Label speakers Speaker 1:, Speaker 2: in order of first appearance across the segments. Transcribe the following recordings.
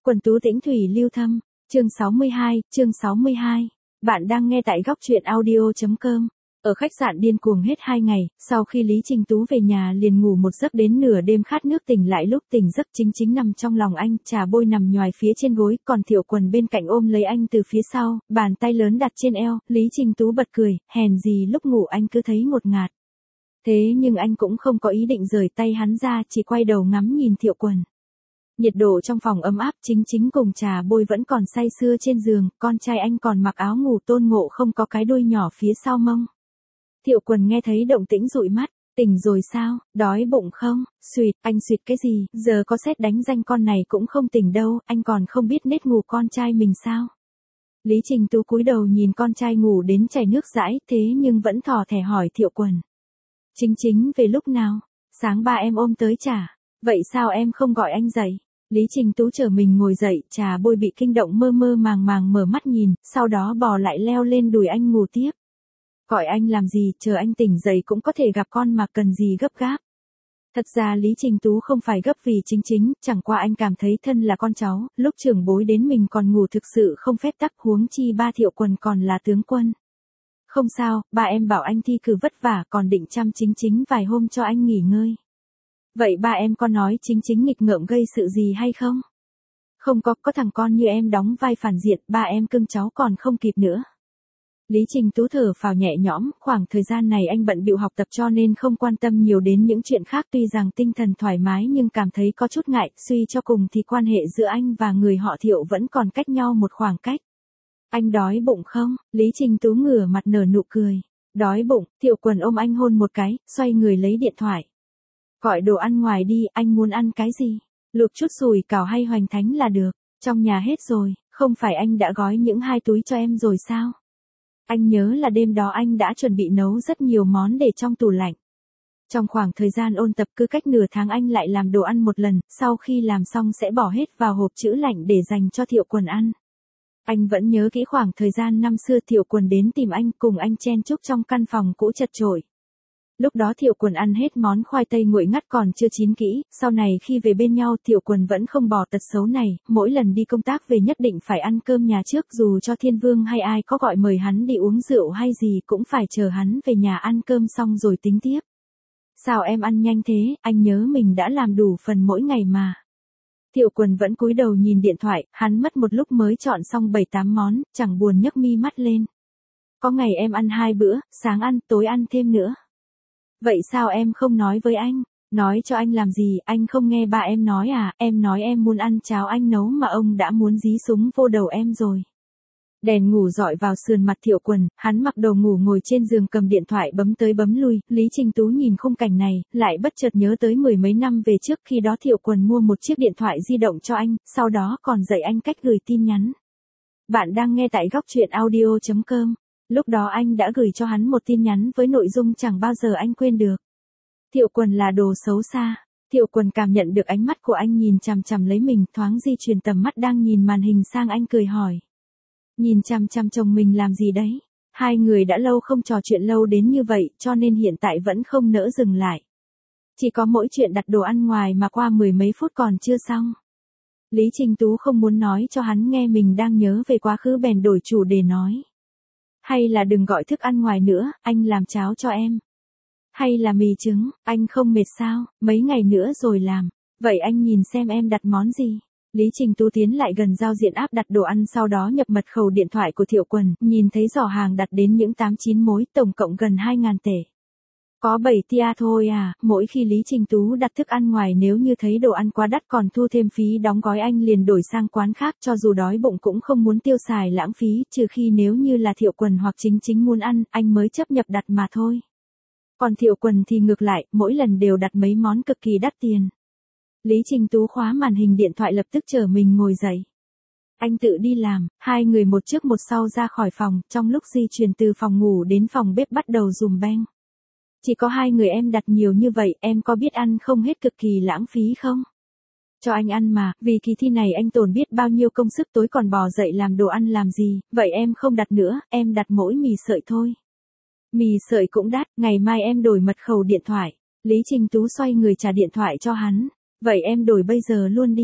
Speaker 1: Quần tú tĩnh thủy lưu thâm, chương 62. Bạn đang nghe tại góc truyện audio.com. Ở khách sạn điên cuồng hết 2 ngày, sau khi Lý Trình Tú về nhà liền ngủ một giấc đến nửa đêm khát nước tỉnh lại, lúc tỉnh giấc chính nằm trong lòng anh, trà bôi nằm nhoài phía trên gối, còn Thiệu Quần bên cạnh ôm lấy anh từ phía sau, bàn tay lớn đặt trên eo. Lý Trình Tú bật cười, hèn gì lúc ngủ anh cứ thấy ngột ngạt. Thế nhưng anh cũng không có ý định rời tay hắn ra, chỉ quay đầu ngắm nhìn Thiệu Quần. Nhiệt độ trong phòng ấm áp, chính cùng trà bôi vẫn còn say sưa trên giường, con trai anh còn mặc áo ngủ Tôn Ngộ không có cái đuôi nhỏ phía sau mông. Thiệu Quần nghe thấy động tĩnh dụi mắt, tỉnh rồi sao, đói bụng không, anh suyệt cái gì, giờ có sét đánh danh con này cũng không tỉnh đâu, anh còn không biết nết ngủ con trai mình sao. Lý Trình Tú cúi đầu nhìn con trai ngủ đến chảy nước dãi, thế nhưng vẫn thò thẻ hỏi Thiệu Quần. Chính về lúc nào, sáng ba em ôm tới chả, vậy sao em không gọi anh dậy? Lý Trình Tú trở mình ngồi dậy, trà bôi bị kinh động mơ màng mở mắt nhìn, sau đó bò lại leo lên đùi anh ngủ tiếp. Gọi anh làm gì, chờ anh tỉnh dậy cũng có thể gặp con mà, cần gì gấp gáp. Thật ra Lý Trình Tú không phải gấp vì chính, chẳng qua anh cảm thấy thân là con cháu, lúc trưởng bối đến mình còn ngủ thực sự không phép tắc, huống chi ba Thiệu Quần còn là tướng quân. Không sao, ba em bảo anh thi cử vất vả còn định chăm chính vài hôm cho anh nghỉ ngơi. Vậy ba em có nói chính nghịch ngợm gây sự gì hay không? Không có thằng con như em đóng vai phản diện, ba em cưng cháu còn không kịp nữa. Lý Trình Tú thở phào nhẹ nhõm, khoảng thời gian này anh bận bịu học tập cho nên không quan tâm nhiều đến những chuyện khác, tuy rằng tinh thần thoải mái nhưng cảm thấy có chút ngại, suy cho cùng thì quan hệ giữa anh và người họ Thiệu vẫn còn cách nhau một khoảng cách. Anh đói bụng không? Lý Trình Tú ngửa mặt nở nụ cười. Đói bụng, Thiệu Quần ôm anh hôn một cái, xoay người lấy điện thoại. Gọi đồ ăn ngoài đi, anh muốn ăn cái gì? Luộc chút sủi cảo hay hoành thánh là được, trong nhà hết rồi, không phải anh đã gói những 2 túi cho em rồi sao? Anh nhớ là đêm đó anh đã chuẩn bị nấu rất nhiều món để trong tủ lạnh. Trong khoảng thời gian ôn tập cứ cách nửa tháng anh lại làm đồ ăn một lần, sau khi làm xong sẽ bỏ hết vào hộp trữ lạnh để dành cho Thiệu Quần ăn. Anh vẫn nhớ kỹ khoảng thời gian năm xưa Thiệu Quần đến tìm anh, cùng anh chen chúc trong căn phòng cũ chật chội. Lúc đó Thiệu Quần ăn hết món khoai tây nguội ngắt còn chưa chín kỹ, sau này khi về bên nhau Thiệu Quần vẫn không bỏ tật xấu này, mỗi lần đi công tác về nhất định phải ăn cơm nhà trước, dù cho Thiên Vương hay ai có gọi mời hắn đi uống rượu hay gì cũng phải chờ hắn về nhà ăn cơm xong rồi tính tiếp. Sao em ăn nhanh thế, anh nhớ mình đã làm đủ phần mỗi ngày mà. Thiệu Quần vẫn cúi đầu nhìn điện thoại, hắn mất một lúc mới chọn xong 7-8 món, chẳng buồn nhấc mi mắt lên. Có ngày em ăn 2 bữa, sáng ăn, tối ăn thêm nữa. Vậy sao em không nói với anh? Nói cho anh làm gì, anh không nghe ba em nói à, em nói em muốn ăn cháo anh nấu mà ông đã muốn dí súng vô đầu em rồi. Đèn ngủ dọi vào sườn mặt Thiệu Quần, hắn mặc đồ ngủ ngồi trên giường cầm điện thoại bấm tới bấm lui, Lý Trình Tú nhìn khung cảnh này, lại bất chợt nhớ tới 10 mấy năm về trước, khi đó Thiệu Quần mua một chiếc điện thoại di động cho anh, sau đó còn dạy anh cách gửi tin nhắn. Bạn đang nghe tại góc truyện audio.com. Lúc đó anh đã gửi cho hắn một tin nhắn với nội dung chẳng bao giờ anh quên được. Thiệu Quần là đồ xấu xa. Thiệu Quần cảm nhận được ánh mắt của anh nhìn chằm lấy mình, thoáng di chuyển tầm mắt đang nhìn màn hình sang anh, cười hỏi. Nhìn chằm chồng mình làm gì đấy? Hai người đã lâu không trò chuyện lâu đến như vậy, cho nên hiện tại vẫn không nỡ dừng lại. Chỉ có mỗi chuyện đặt đồ ăn ngoài mà qua 10 mấy phút còn chưa xong. Lý Trình Tú không muốn nói cho hắn nghe mình đang nhớ về quá khứ, bèn đổi chủ đề nói. Hay là đừng gọi thức ăn ngoài nữa, anh làm cháo cho em. Hay là mì trứng, anh không mệt sao, mấy ngày nữa rồi làm. Vậy anh nhìn xem em đặt món gì. Lý Trình Tú tiến lại gần giao diện app đặt đồ ăn, sau đó nhập mật khẩu điện thoại của Thiệu Quần, nhìn thấy giỏ hàng đặt đến những 8-9 mối, tổng cộng gần 2.000 tệ. Có 7 tia thôi à, mỗi khi Lý Trình Tú đặt thức ăn ngoài nếu như thấy đồ ăn quá đắt còn thu thêm phí đóng gói, anh liền đổi sang quán khác, cho dù đói bụng cũng không muốn tiêu xài lãng phí, trừ khi nếu như là Thiệu Quần hoặc chính muốn ăn, anh mới chấp nhập đặt mà thôi. Còn Thiệu Quần thì ngược lại, mỗi lần đều đặt mấy món cực kỳ đắt tiền. Lý Trình Tú khóa màn hình điện thoại, lập tức trở mình ngồi dậy. Anh tự đi làm, hai người một trước một sau ra khỏi phòng, trong lúc di chuyển từ phòng ngủ đến phòng bếp bắt đầu dùm beng. Chỉ có 2 người em đặt nhiều như vậy, em có biết ăn không hết cực kỳ lãng phí không? Cho anh ăn mà, vì kỳ thi này anh tốn biết bao nhiêu công sức, tối còn bò dậy làm đồ ăn làm gì, vậy em không đặt nữa, em đặt mỗi mì sợi thôi. Mì sợi cũng đắt, ngày mai em đổi mật khẩu điện thoại. Lý Trình Tú xoay người trả điện thoại cho hắn. Vậy em đổi bây giờ luôn đi.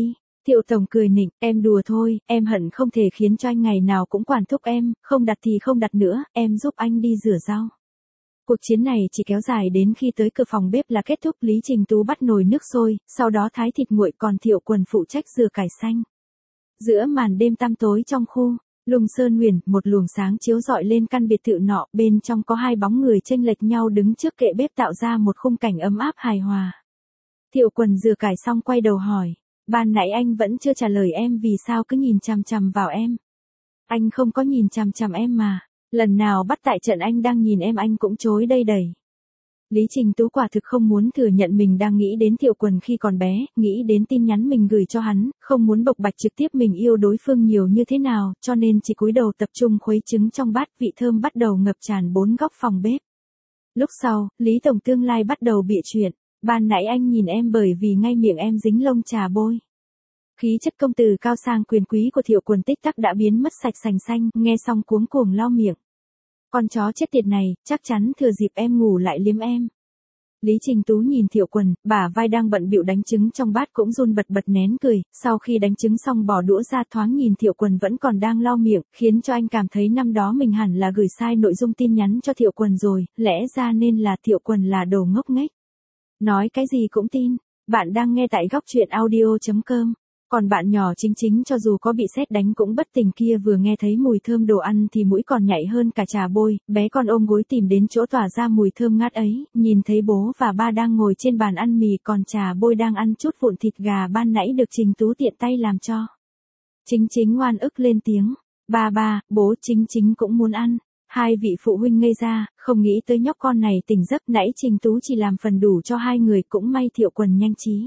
Speaker 1: Thiệu Tổng cười nịnh, em đùa thôi, em hận không thể khiến cho anh ngày nào cũng quản thúc em, không đặt thì không đặt nữa, em giúp anh đi rửa rau. Cuộc chiến này chỉ kéo dài đến khi tới cửa phòng bếp là kết thúc. Lý Trình Tú bắt nồi nước sôi, sau đó thái thịt nguội, còn Thiệu Quần phụ trách rửa cải xanh. Giữa màn đêm tăm tối trong khu Lùng Sơn Huyền, một luồng sáng chiếu rọi lên căn biệt thự nọ, bên trong có hai bóng người chênh lệch nhau đứng trước kệ bếp tạo ra một khung cảnh ấm áp hài hòa. Thiệu Quần rửa cải xong quay đầu hỏi, ban nãy anh vẫn chưa trả lời em vì sao cứ nhìn chằm chằm vào em. Anh không có nhìn chằm chằm em mà, lần nào bắt tại trận anh đang nhìn em anh cũng chối đây đầy. Lý Trình Tú quả thực không muốn thừa nhận mình đang nghĩ đến Thiệu Quần khi còn bé, nghĩ đến tin nhắn mình gửi cho hắn, không muốn bộc bạch trực tiếp mình yêu đối phương nhiều như thế nào, cho nên chỉ cúi đầu tập trung khuấy trứng trong bát, vị thơm bắt đầu ngập tràn bốn góc phòng bếp. Lúc sau, Lý Tổng tương lai bắt đầu bịa chuyện, ban nãy anh nhìn em bởi vì ngay miệng em dính lông trà bôi. Khí chất công tử cao sang quyền quý của Thiệu Quần tích tắc đã biến mất sạch sành xanh, nghe xong cuống cuồng lau miệng. Con chó chết tiệt này, chắc chắn thừa dịp em ngủ lại liếm em. Lý Trình Tú nhìn Thiệu Quần, bả vai đang bận bịu đánh trứng trong bát cũng run bật bật nén cười, sau khi đánh trứng xong bỏ đũa ra, thoáng nhìn Thiệu Quần vẫn còn đang lau miệng, khiến cho anh cảm thấy năm đó mình hẳn là gửi sai nội dung tin nhắn cho Thiệu Quần rồi, lẽ ra nên là Thiệu Quần là đồ ngốc nghếch. Nói cái gì cũng tin. Bạn đang nghe tại góc truyện audio.com. Còn bạn nhỏ Chính Chính cho dù có bị sét đánh cũng bất tỉnh kia vừa nghe thấy mùi thơm đồ ăn thì mũi còn nhạy hơn cả trà bôi, bé con ôm gối tìm đến chỗ tỏa ra mùi thơm ngát ấy, nhìn thấy bố và ba đang ngồi trên bàn ăn mì, còn trà bôi đang ăn chút vụn thịt gà ban nãy được Trình Tú tiện tay làm cho. Chính Chính ngoan ức lên tiếng, ba, bố. Chính Chính cũng muốn ăn. Hai vị phụ huynh ngây ra, không nghĩ tới nhóc con này tỉnh giấc, nãy Trình Tú chỉ làm phần đủ cho hai người, cũng may Thiệu Quần nhanh trí.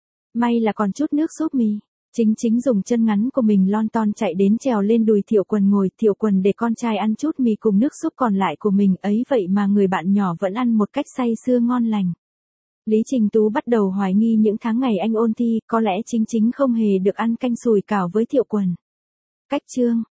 Speaker 1: May là còn chút nước súp mì. Chính Chính dùng chân ngắn của mình lon ton chạy đến trèo lên đùi Thiệu Quần ngồi, Thiệu Quần để con trai ăn chút mì cùng nước súp còn lại của mình, ấy vậy mà người bạn nhỏ vẫn ăn một cách say sưa ngon lành. Lý Trình Tú bắt đầu hoài nghi những tháng ngày anh ôn thi, có lẽ Chính Chính không hề được ăn canh sùi cảo với Thiệu Quần. Cách chương